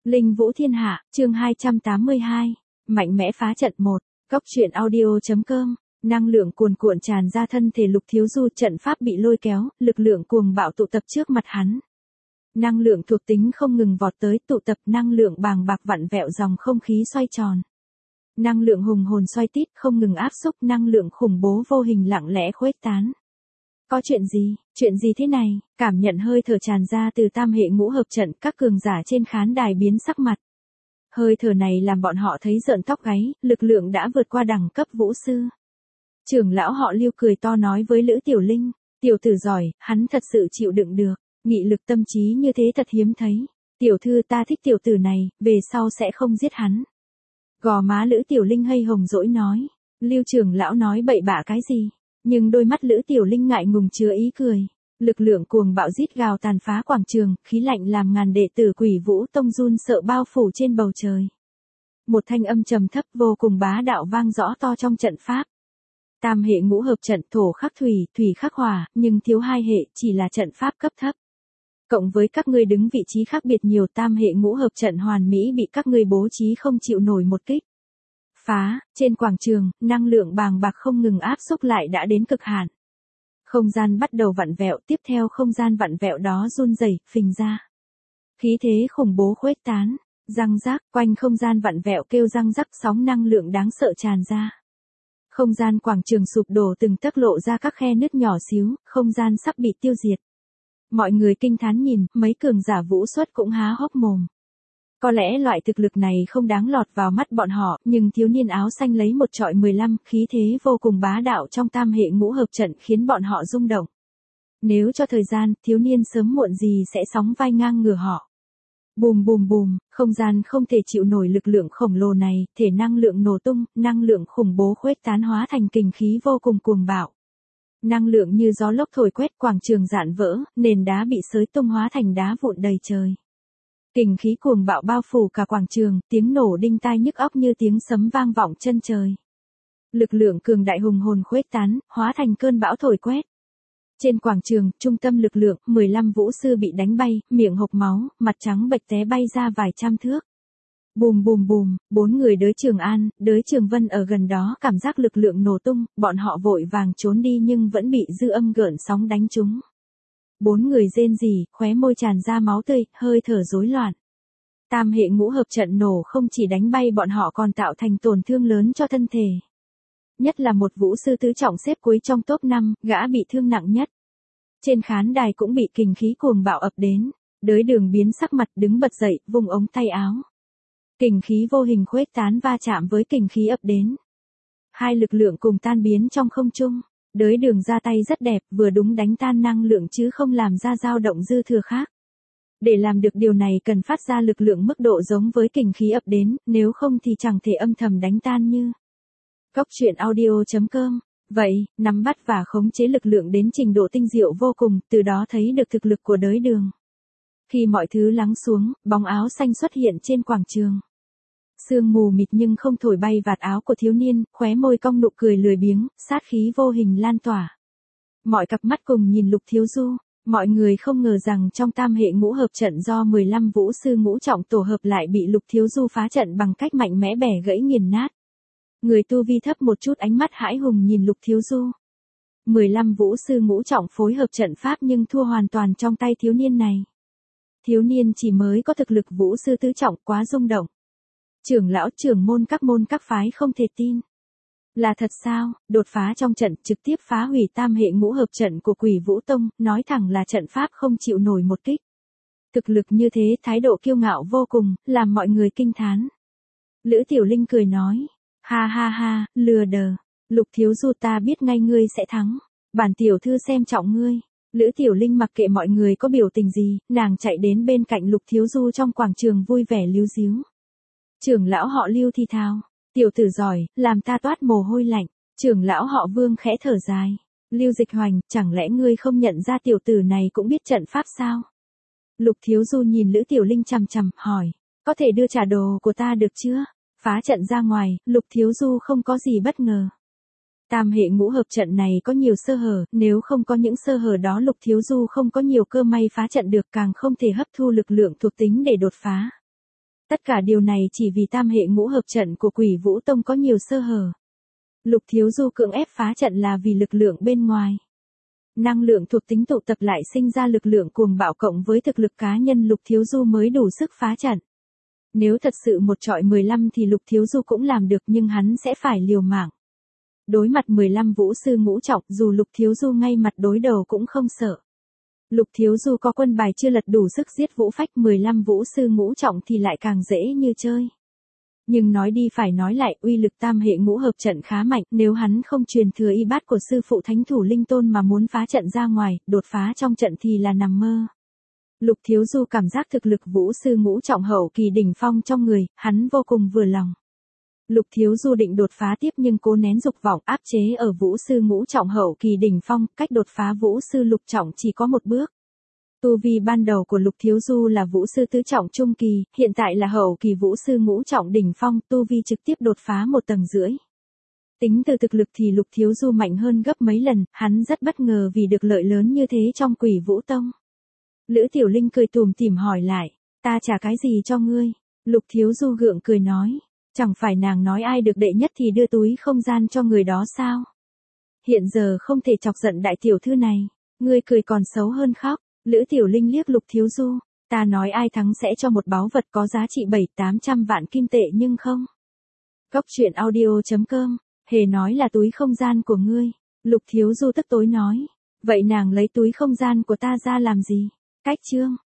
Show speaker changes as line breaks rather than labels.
Linh Vũ Thiên Hạ, chương 282. Mạnh mẽ phá trận 1. Góc truyện audio.com. Năng lượng cuồn cuộn tràn ra thân thể Lục Thiếu Du, trận pháp bị lôi kéo, lực lượng cuồng bạo tụ tập trước mặt hắn. Năng lượng thuộc tính không ngừng vọt tới, tụ tập năng lượng bàng bạc vặn vẹo dòng không khí xoay tròn. Năng lượng hùng hồn xoay tít không ngừng áp xúc, năng lượng khủng bố vô hình lặng lẽ khuếch tán. Có chuyện gì thế này? Cảm nhận hơi thở tràn ra từ tam hệ ngũ hợp trận, các cường giả trên khán đài biến sắc mặt. Hơi thở này làm bọn họ thấy rợn tóc gáy, lực lượng đã vượt qua đẳng cấp vũ sư. Trưởng lão họ Lưu cười to nói với Lữ Tiểu Linh, tiểu tử giỏi, hắn thật sự chịu đựng được, nghị lực tâm trí như thế thật hiếm thấy. Tiểu thư, ta thích tiểu tử này, về sau sẽ không giết hắn. Gò má Lữ Tiểu Linh hây hồng dỗi nói, Lưu trưởng lão nói bậy bạ cái gì? Nhưng đôi mắt Lữ Tiểu Linh ngại ngùng chứa ý cười. Lực lượng cuồng bạo rít gào tàn phá quảng trường, khí lạnh làm ngàn đệ tử Quỷ Vũ Tông run sợ bao phủ trên bầu trời. Một thanh âm trầm thấp vô cùng bá đạo vang rõ to trong trận pháp. Tam hệ ngũ hợp trận, thổ khắc thủy, thủy khắc hỏa, nhưng thiếu hai hệ, chỉ là trận pháp cấp thấp. Cộng với các ngươi đứng vị trí khác biệt nhiều, tam hệ ngũ hợp trận hoàn mỹ bị các ngươi bố trí không chịu nổi một kích. Phá, trên quảng trường, năng lượng bàng bạc không ngừng áp xúc lại đã đến cực hạn. Không gian bắt đầu vặn vẹo, tiếp theo không gian vặn vẹo đó run rẩy, phình ra. Khí thế khủng bố khuếch tán, răng rác, quanh không gian vặn vẹo kêu răng rắc, sóng năng lượng đáng sợ tràn ra. Không gian quảng trường sụp đổ, từng tấc lộ ra các khe nứt nhỏ xíu, không gian sắp bị tiêu diệt. Mọi người kinh thán nhìn, mấy cường giả vũ xuất cũng há hốc mồm. Có lẽ loại thực lực này không đáng lọt vào mắt bọn họ, nhưng thiếu niên áo xanh lấy một trọi 15, khí thế vô cùng bá đạo trong tam hệ ngũ hợp trận khiến bọn họ rung động. Nếu cho thời gian, thiếu niên sớm muộn gì sẽ sóng vai ngang ngửa họ. Bùm bùm bùm, không gian không thể chịu nổi lực lượng khổng lồ này, thể năng lượng nổ tung, năng lượng khủng bố khuếch tán hóa thành kình khí vô cùng cuồng bạo. Năng lượng như gió lốc thổi quét, quảng trường rạn vỡ, nền đá bị xới tung hóa thành đá vụn đầy trời. Kình khí cuồng bạo bao phủ cả quảng trường, tiếng nổ đinh tai nhức óc như tiếng sấm vang vọng chân trời. Lực lượng cường đại hùng hồn khuếch tán, hóa thành cơn bão thổi quét. Trên quảng trường, trung tâm lực lượng, 15 vũ sư bị đánh bay, miệng hộc máu, mặt trắng bệch té bay ra vài trăm thước. Bùm bùm bùm, 4 người đới Trường An, đới Trường Vân ở gần đó cảm giác lực lượng nổ tung, bọn họ vội vàng trốn đi nhưng vẫn bị dư âm gợn sóng đánh trúng. 4 người rên rỉ, khóe môi tràn ra máu tươi, hơi thở rối loạn. Tam hệ ngũ hợp trận nổ không chỉ đánh bay bọn họ còn tạo thành tổn thương lớn cho thân thể. Nhất là một vũ sư tứ trọng xếp cuối trong top 5, gã bị thương nặng nhất. Trên khán đài cũng bị kình khí cuồng bạo ập đến, đới Đường biến sắc mặt đứng bật dậy, vung ống tay áo. Kình khí vô hình khuếch tán va chạm với kình khí ập đến. Hai lực lượng cùng tan biến trong không trung. Đới Đường ra tay rất đẹp, vừa đúng đánh tan năng lượng chứ không làm ra dao động dư thừa khác. Để làm được điều này cần phát ra lực lượng mức độ giống với kình khí ập đến, nếu không thì chẳng thể âm thầm đánh tan như. Góc truyện audio.com. Vậy, nắm bắt và khống chế lực lượng đến trình độ tinh diệu vô cùng, từ đó thấy được thực lực của Đới Đường. Khi mọi thứ lắng xuống, bóng áo xanh xuất hiện trên quảng trường. Sương mù mịt nhưng không thổi bay vạt áo của thiếu niên, khóe môi cong nụ cười lười biếng, sát khí vô hình lan tỏa. Mọi cặp mắt cùng nhìn Lục Thiếu Du, mọi người không ngờ rằng trong tam hệ ngũ hợp trận do 15 vũ sư ngũ trọng tổ hợp lại bị Lục Thiếu Du phá trận bằng cách mạnh mẽ bẻ gãy nghiền nát. Người tu vi thấp một chút ánh mắt hãi hùng nhìn Lục Thiếu Du. 15 vũ sư ngũ trọng phối hợp trận pháp nhưng thua hoàn toàn trong tay thiếu niên này. Thiếu niên chỉ mới có thực lực vũ sư tứ trọng, quá rung động. Trưởng lão trưởng môn các phái không thể tin. Là thật sao? Đột phá trong trận, trực tiếp phá hủy tam hệ ngũ hợp trận của Quỷ Vũ Tông, nói thẳng là trận pháp không chịu nổi một kích. Thực lực như thế, thái độ kiêu ngạo vô cùng, làm mọi người kinh thán. Lữ Tiểu Linh cười nói, ha ha ha, lừa đờ. Lục Thiếu Du, ta biết ngay ngươi sẽ thắng. Bản tiểu thư xem trọng ngươi. Lữ Tiểu Linh mặc kệ mọi người có biểu tình gì, nàng chạy đến bên cạnh Lục Thiếu Du trong quảng trường vui vẻ líu díu. Trưởng lão họ Lưu thì thào, tiểu tử giỏi, làm ta toát mồ hôi lạnh. Trưởng lão họ Vương khẽ thở dài, Lưu Dịch Hoành, chẳng lẽ ngươi không nhận ra tiểu tử này cũng biết trận pháp sao? Lục Thiếu Du nhìn Lữ Tiểu Linh chằm chằm, hỏi, có thể đưa trả đồ của ta được chưa? Phá trận ra ngoài, Lục Thiếu Du không có gì bất ngờ. Tam hệ ngũ hợp trận này có nhiều sơ hở, nếu không có những sơ hở đó Lục Thiếu Du không có nhiều cơ may phá trận được, càng không thể hấp thu lực lượng thuộc tính để đột phá. Tất cả điều này chỉ vì tam hệ ngũ hợp trận của Quỷ Vũ Tông có nhiều sơ hở. Lục Thiếu Du cưỡng ép phá trận là vì lực lượng bên ngoài. Năng lượng thuộc tính tụ tập lại sinh ra lực lượng cuồng bạo cộng với thực lực cá nhân Lục Thiếu Du mới đủ sức phá trận. Nếu thật sự một trọi 15 thì Lục Thiếu Du cũng làm được nhưng hắn sẽ phải liều mạng. Đối mặt 15 vũ sư ngũ trọng dù Lục Thiếu Du ngay mặt đối đầu cũng không sợ. Lục Thiếu Du có quân bài chưa lật đủ sức giết Vũ Phách 15 vũ sư ngũ trọng thì lại càng dễ như chơi. Nhưng nói đi phải nói lại uy lực tam hệ ngũ hợp trận khá mạnh nếu hắn không truyền thừa y bát của sư phụ Thánh Thủ Linh Tôn mà muốn phá trận ra ngoài, đột phá trong trận thì là nằm mơ. Lục Thiếu Du cảm giác thực lực vũ sư ngũ trọng hậu kỳ đỉnh phong trong người, hắn vô cùng vừa lòng. Lục Thiếu Du định đột phá tiếp nhưng cố nén dục vọng áp chế ở vũ sư ngũ trọng hậu kỳ đỉnh phong, cách đột phá vũ sư lục trọng chỉ có một bước. Tu vi ban đầu của Lục Thiếu Du là vũ sư tứ trọng trung kỳ, hiện tại là hậu kỳ vũ sư ngũ trọng đỉnh phong, tu vi trực tiếp đột phá 1,5 tầng. Tính từ thực lực thì Lục Thiếu Du mạnh hơn gấp mấy lần, hắn rất bất ngờ vì được lợi lớn như thế trong Quỷ Vũ Tông. Lữ Tiểu Linh cười tủm tỉm hỏi lại, ta trả cái gì cho ngươi? Lục Thiếu Du gượng cười nói, chẳng phải nàng nói ai được đệ nhất thì đưa túi không gian cho người đó sao? Hiện giờ không thể chọc giận đại tiểu thư này, ngươi cười còn xấu hơn khóc. Lữ Tiểu Linh liếc Lục Thiếu Du, ta nói ai thắng sẽ cho một báu vật có giá trị 700-800 vạn kim tệ nhưng không. Góc truyện audio.com, hề nói là túi không gian của ngươi. Lục Thiếu Du tức tối nói, vậy nàng lấy túi không gian của ta ra làm gì? Cách chương.